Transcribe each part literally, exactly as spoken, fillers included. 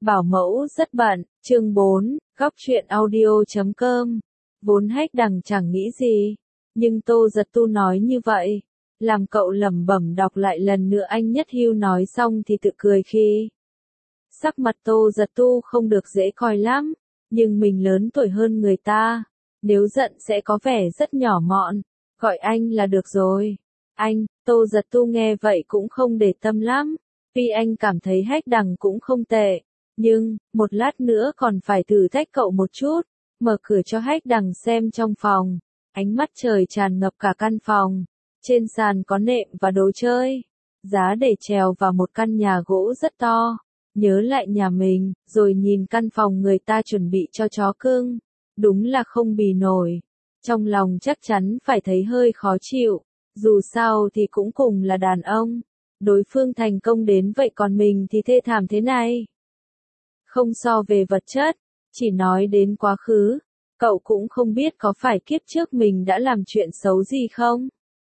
Bảo mẫu rất bận, chương bốn, góc truyện audio chấm com. Vốn Hách Đằng chẳng nghĩ gì, nhưng Tô Giật Tu nói như vậy, làm cậu lẩm bẩm đọc lại lần nữa anh Nhất Hưu nói xong thì tự cười khi. Sắc mặt Tô Giật Tu không được dễ coi lắm, nhưng mình lớn tuổi hơn người ta, nếu giận sẽ có vẻ rất nhỏ mọn, gọi anh là được rồi. Anh, Tô Giật Tu nghe vậy cũng không để tâm lắm, vì anh cảm thấy Hách Đằng cũng không tệ. Nhưng, một lát nữa còn phải thử thách cậu một chút, mở cửa cho Hách Đằng xem trong phòng. Ánh mắt trời tràn ngập cả căn phòng. Trên sàn có nệm và đồ chơi. Giá để trèo vào một căn nhà gỗ rất to. Nhớ lại nhà mình, rồi nhìn căn phòng người ta chuẩn bị cho chó cưng. Đúng là không bì nổi. Trong lòng chắc chắn phải thấy hơi khó chịu. Dù sao thì cũng cùng là đàn ông. Đối phương thành công đến vậy còn mình thì thê thảm thế này. Không so về vật chất, chỉ nói đến quá khứ, cậu cũng không biết có phải kiếp trước mình đã làm chuyện xấu gì không?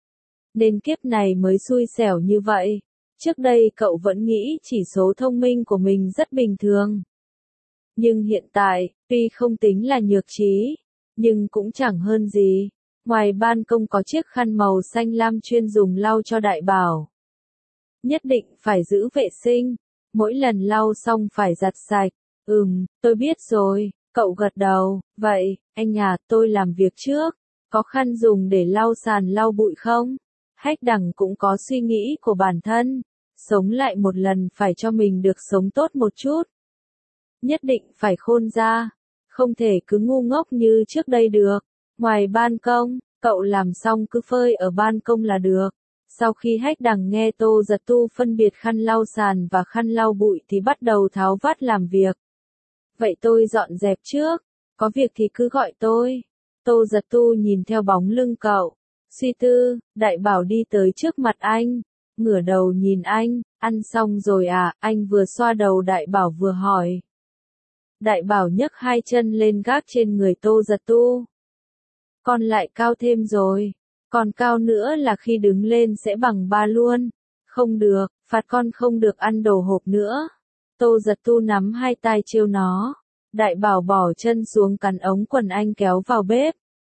Nên kiếp này mới xui xẻo như vậy. Trước đây cậu vẫn nghĩ chỉ số thông minh của mình rất bình thường. Nhưng hiện tại, tuy không tính là nhược trí, nhưng cũng chẳng hơn gì. Ngoài ban công có chiếc khăn màu xanh lam chuyên dùng lau cho Đại Bảo. Nhất định phải giữ vệ sinh. Mỗi lần lau xong phải giặt sạch. Ừm, tôi biết rồi, cậu gật đầu. Vậy, anh à, tôi làm việc trước. Có khăn dùng để lau sàn lau bụi không? Hách Đằng cũng có suy nghĩ của bản thân. Sống lại một lần phải cho mình được sống tốt một chút. Nhất định phải khôn ra. Không thể cứ ngu ngốc như trước đây được. Ngoài ban công, cậu làm xong cứ phơi ở ban công là được. Sau khi Hách Đằng nghe Tô Giật Tu phân biệt khăn lau sàn và khăn lau bụi thì bắt đầu tháo vát làm việc. Vậy tôi dọn dẹp trước, có việc thì cứ gọi tôi. Tô Giật Tu nhìn theo bóng lưng cậu, suy tư. Đại Bảo đi tới trước mặt anh, ngửa đầu nhìn anh. Ăn xong rồi à? Anh vừa xoa đầu Đại Bảo vừa hỏi. Đại Bảo nhấc hai chân lên gác trên người Tô Giật Tu. Con lại cao thêm rồi. Còn cao nữa là khi đứng lên sẽ bằng ba luôn. Không được, phạt con không được ăn đồ hộp nữa. Tô Giật Tu nắm hai tay trêu nó. Đại Bảo bỏ chân xuống cắn ống quần anh kéo vào bếp.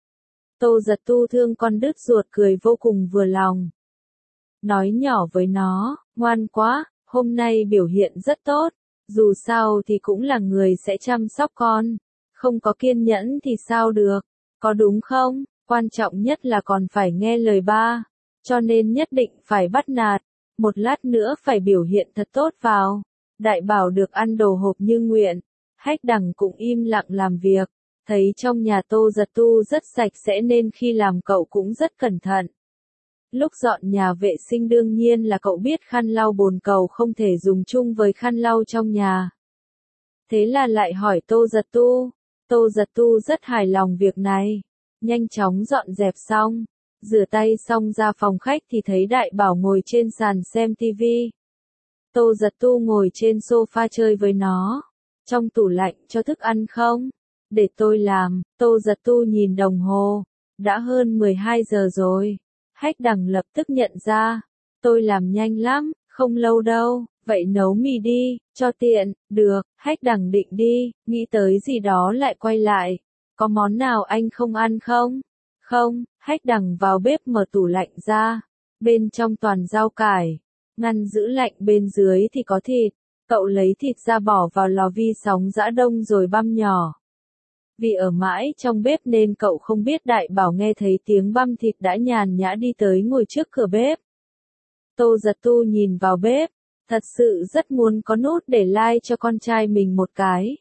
Tô Giật Tu thương con đứt ruột cười vô cùng vừa lòng. Nói nhỏ với nó, ngoan quá, hôm nay biểu hiện rất tốt. Dù sao thì cũng là người sẽ chăm sóc con. Không có kiên nhẫn thì sao được, có đúng không? Quan trọng nhất là còn phải nghe lời ba, cho nên nhất định phải bắt nạt, một lát nữa phải biểu hiện thật tốt vào. Đại Bảo được ăn đồ hộp như nguyện, Hách Đằng cũng im lặng làm việc, thấy trong nhà Tô Giật Tu rất sạch sẽ nên khi làm cậu cũng rất cẩn thận. Lúc dọn nhà vệ sinh đương nhiên là cậu biết khăn lau bồn cầu không thể dùng chung với khăn lau trong nhà. Thế là lại hỏi Tô Giật Tu, Tô Giật Tu rất hài lòng việc này. Nhanh chóng dọn dẹp xong, rửa tay xong ra phòng khách thì thấy Đại Bảo ngồi trên sàn xem tivi. Tô Giật Tu ngồi trên sofa chơi với nó. Trong tủ lạnh cho thức ăn không? Để tôi làm. Tô Giật Tu nhìn đồng hồ. Đã hơn mười hai giờ rồi. Hách Đằng lập tức nhận ra. Tôi làm nhanh lắm, không lâu đâu. Vậy nấu mì đi, cho tiện. Được, Hách Đằng định đi, nghĩ tới gì đó lại quay lại. Có món nào anh không ăn không? Không, Hách Đằng vào bếp mở tủ lạnh ra. Bên trong toàn rau cải. Ngăn giữ lạnh bên dưới thì có thịt. Cậu lấy thịt ra bỏ vào lò vi sóng giã đông rồi băm nhỏ. Vì ở mãi trong bếp nên cậu không biết Đại Bảo nghe thấy tiếng băm thịt đã nhàn nhã đi tới ngồi trước cửa bếp. Tô Giật Tu nhìn vào bếp. Thật sự rất muốn có nút để like cho con trai mình một cái.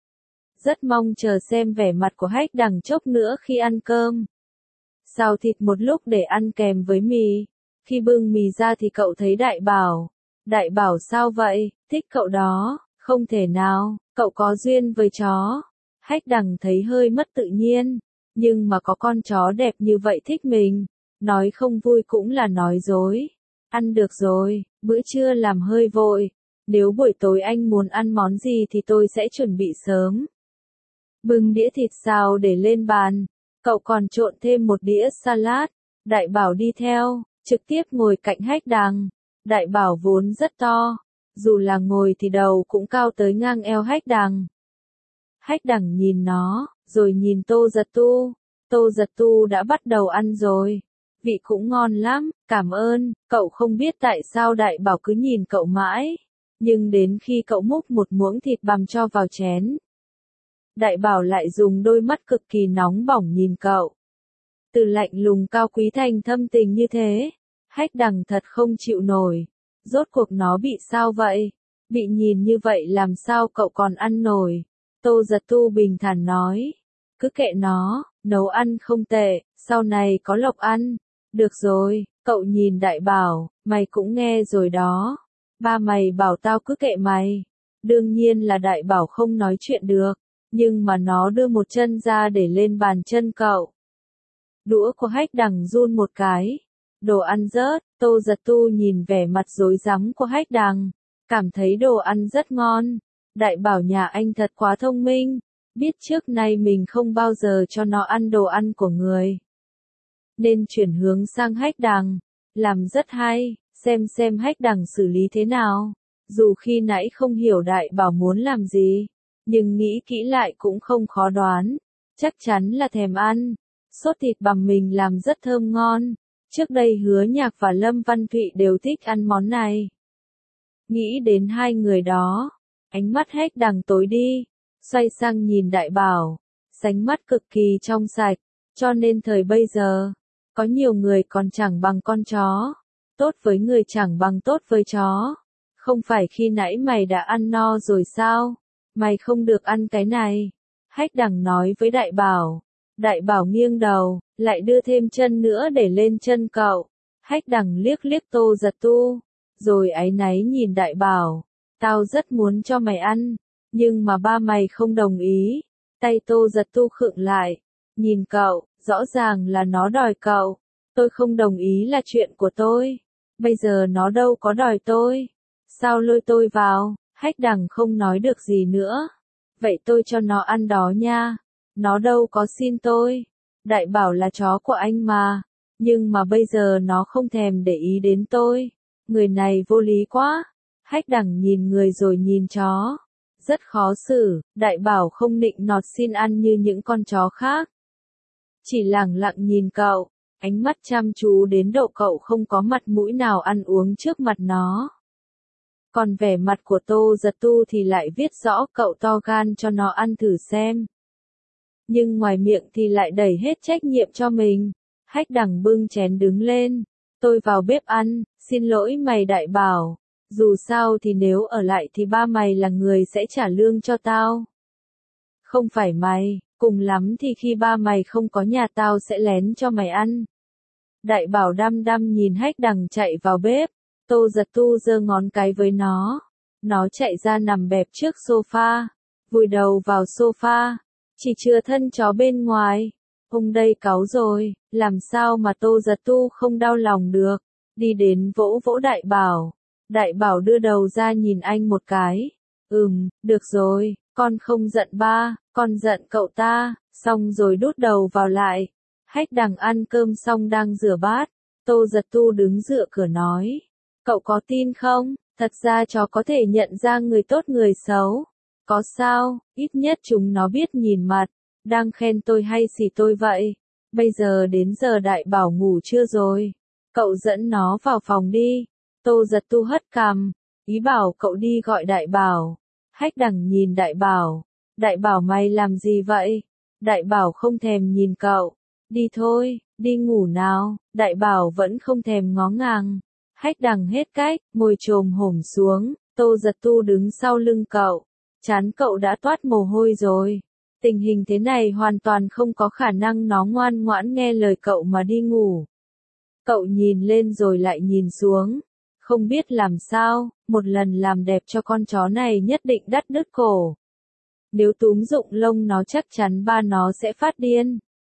Rất mong chờ xem vẻ mặt của Hách Đằng chốc nữa khi ăn cơm. Xào thịt một lúc để ăn kèm với mì. Khi bưng mì ra thì cậu thấy Đại Bảo. Đại Bảo sao vậy? Thích cậu đó? Không thể nào, cậu có duyên với chó. Hách Đằng thấy hơi mất tự nhiên. Nhưng mà có con chó đẹp như vậy thích mình. Nói không vui cũng là nói dối. Ăn được rồi, bữa trưa làm hơi vội. Nếu buổi tối anh muốn ăn món gì thì tôi sẽ chuẩn bị sớm. Bưng đĩa thịt xào để lên bàn. Cậu còn trộn thêm một đĩa salad. Đại Bảo đi theo, trực tiếp ngồi cạnh Hách Đằng. Đại Bảo vốn rất to, dù là ngồi thì đầu cũng cao tới ngang eo Hách Đằng. Hách Đằng nhìn nó, rồi nhìn Tô Giật Tu. Tô Giật Tu đã bắt đầu ăn rồi. Vị cũng ngon lắm, cảm ơn, cậu không biết tại sao Đại Bảo cứ nhìn cậu mãi. Nhưng đến khi cậu múc một muỗng thịt bằm cho vào chén, Đại Bảo lại dùng đôi mắt cực kỳ nóng bỏng nhìn cậu. Từ lạnh lùng cao quý thành thâm tình như thế, Hách Đằng thật không chịu nổi. Rốt cuộc nó bị sao vậy? Bị nhìn như vậy làm sao cậu còn ăn nổi? Tô Giật Tu bình thản nói. Cứ kệ nó, nấu ăn không tệ, sau này có lộc ăn. Được rồi, cậu nhìn Đại Bảo, mày cũng nghe rồi đó. Ba mày bảo tao cứ kệ mày. Đương nhiên là Đại Bảo không nói chuyện được, nhưng mà nó đưa một chân ra để lên bàn chân cậu. Đũa của Hách Đằng run một cái. Đồ ăn rớt, Tô Giật Tu nhìn vẻ mặt rối rắm của Hách Đằng, cảm thấy đồ ăn rất ngon. Đại Bảo nhà anh thật quá thông minh, biết trước nay mình không bao giờ cho nó ăn đồ ăn của người. Nên chuyển hướng sang Hách Đằng, làm rất hay, xem xem Hách Đằng xử lý thế nào. Dù khi nãy không hiểu Đại Bảo muốn làm gì, nhưng nghĩ kỹ lại cũng không khó đoán, chắc chắn là thèm ăn. Sốt thịt bằm mình làm rất thơm ngon. Trước đây Hứa Nhạc và Lâm Văn Thụy đều thích ăn món này. Nghĩ đến hai người đó, ánh mắt Hách Đằng tối đi, xoay sang nhìn Đại Bảo, sánh mắt cực kỳ trong sạch, cho nên thời bây giờ, có nhiều người còn chẳng bằng con chó, tốt với người chẳng bằng tốt với chó. Không phải khi nãy mày đã ăn no rồi sao? Mày không được ăn cái này. Hách Đằng nói với Đại Bảo. Đại Bảo nghiêng đầu, lại đưa thêm chân nữa để lên chân cậu. Hách Đằng liếc liếc Tô Giật Tu, rồi áy náy nhìn Đại Bảo. Tao rất muốn cho mày ăn, nhưng mà ba mày không đồng ý. Tay Tô Giật Tu khựng lại, nhìn cậu, rõ ràng là nó đòi cậu. Tôi không đồng ý là chuyện của tôi. Bây giờ nó đâu có đòi tôi. Sao lôi tôi vào? Hách Đằng không nói được gì nữa. Vậy tôi cho nó ăn đó nha. Nó đâu có xin tôi. Đại Bảo là chó của anh mà. Nhưng mà bây giờ nó không thèm để ý đến tôi. Người này vô lý quá. Hách Đằng nhìn người rồi nhìn chó. Rất khó xử. Đại Bảo không nịnh nọt xin ăn như những con chó khác. Chỉ lẳng lặng nhìn cậu. Ánh mắt chăm chú đến độ cậu không có mặt mũi nào ăn uống trước mặt nó. Còn vẻ mặt của Tô Giật Tu thì lại viết rõ cậu to gan cho nó ăn thử xem. Nhưng ngoài miệng thì lại đẩy hết trách nhiệm cho mình. Hách Đằng bưng chén đứng lên. Tôi vào bếp ăn, xin lỗi mày Đại Bảo. Dù sao thì nếu ở lại thì ba mày là người sẽ trả lương cho tao. Không phải mày, cùng lắm thì khi ba mày không có nhà tao sẽ lén cho mày ăn. Đại Bảo đăm đăm nhìn Hách Đằng chạy vào bếp. Tô Giật Tu giơ ngón cái với nó. Nó chạy ra nằm bẹp trước sofa, vùi đầu vào sofa, chỉ chừa thân chó bên ngoài. Ông đây cáu rồi, làm sao mà Tô Giật Tu không đau lòng được. Đi đến vỗ vỗ Đại Bảo. Đại Bảo đưa đầu ra nhìn anh một cái. Ừm, được rồi, con không giận ba, con giận cậu ta. Xong rồi đút đầu vào lại. Hách Đằng ăn cơm xong đang rửa bát. Tô Giật Tu đứng dựa cửa nói. Cậu có tin không? Thật ra chó có thể nhận ra người tốt người xấu. Có sao, ít nhất chúng nó biết nhìn mặt. Đang khen tôi hay xỉ tôi vậy? Bây giờ đến giờ Đại Bảo ngủ chưa rồi? Cậu dẫn nó vào phòng đi. Tô Giật Tu hất cằm. Ý bảo cậu đi gọi Đại Bảo. Hách Đằng nhìn Đại Bảo. Đại Bảo mày làm gì vậy? Đại Bảo không thèm nhìn cậu. Đi thôi, đi ngủ nào. Đại Bảo vẫn không thèm ngó ngàng. Hách Đằng hết cách, ngồi chồm hổm xuống. Tô Giật Tu đứng sau lưng cậu. Trán cậu đã toát mồ hôi rồi. Tình hình thế này hoàn toàn không có khả năng nó ngoan ngoãn nghe lời cậu mà đi ngủ. Cậu nhìn lên rồi lại nhìn xuống. Không biết làm sao, một lần làm đẹp cho con chó này nhất định đắt đứt cổ. Nếu túm rụng lông nó chắc chắn ba nó sẽ phát điên.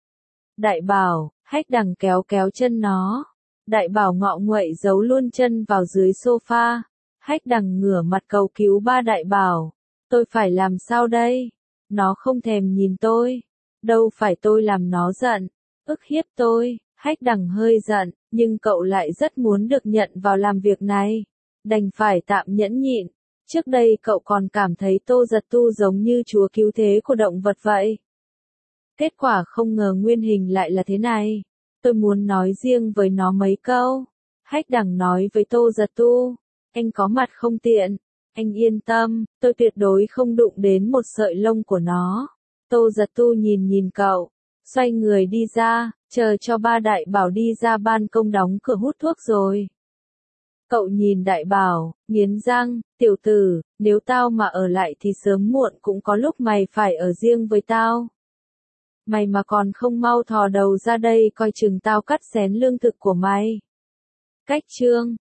Đại Bảo, Hách Đằng kéo kéo chân nó. Đại Bảo ngọ nguậy giấu luôn chân vào dưới sofa. Hách Đằng ngửa mặt cầu cứu ba Đại Bảo. Tôi phải làm sao đây? Nó không thèm nhìn tôi. Đâu phải tôi làm nó giận. Ức hiếp tôi. Hách Đằng hơi giận, nhưng cậu lại rất muốn được nhận vào làm việc này. Đành phải tạm nhẫn nhịn. Trước đây cậu còn cảm thấy Tô Giật Tu giống như chúa cứu thế của động vật vậy. Kết quả không ngờ nguyên hình lại là thế này. Tôi muốn nói riêng với nó mấy câu. Hách Đằng nói với Tô Giật Tu. Anh có mặt không tiện. Anh yên tâm, tôi tuyệt đối không đụng đến một sợi lông của nó. Tô Giật Tu nhìn nhìn cậu. Xoay người đi ra, chờ cho ba đại bảo đi ra ban công đóng cửa hút thuốc rồi. Cậu nhìn đại bảo, nghiến răng, tiểu tử, nếu tao mà ở lại thì sớm muộn cũng có lúc mày phải ở riêng với tao. Mày mà còn không mau thò đầu ra đây coi chừng tao cắt xén lương thực của mày. Cách chương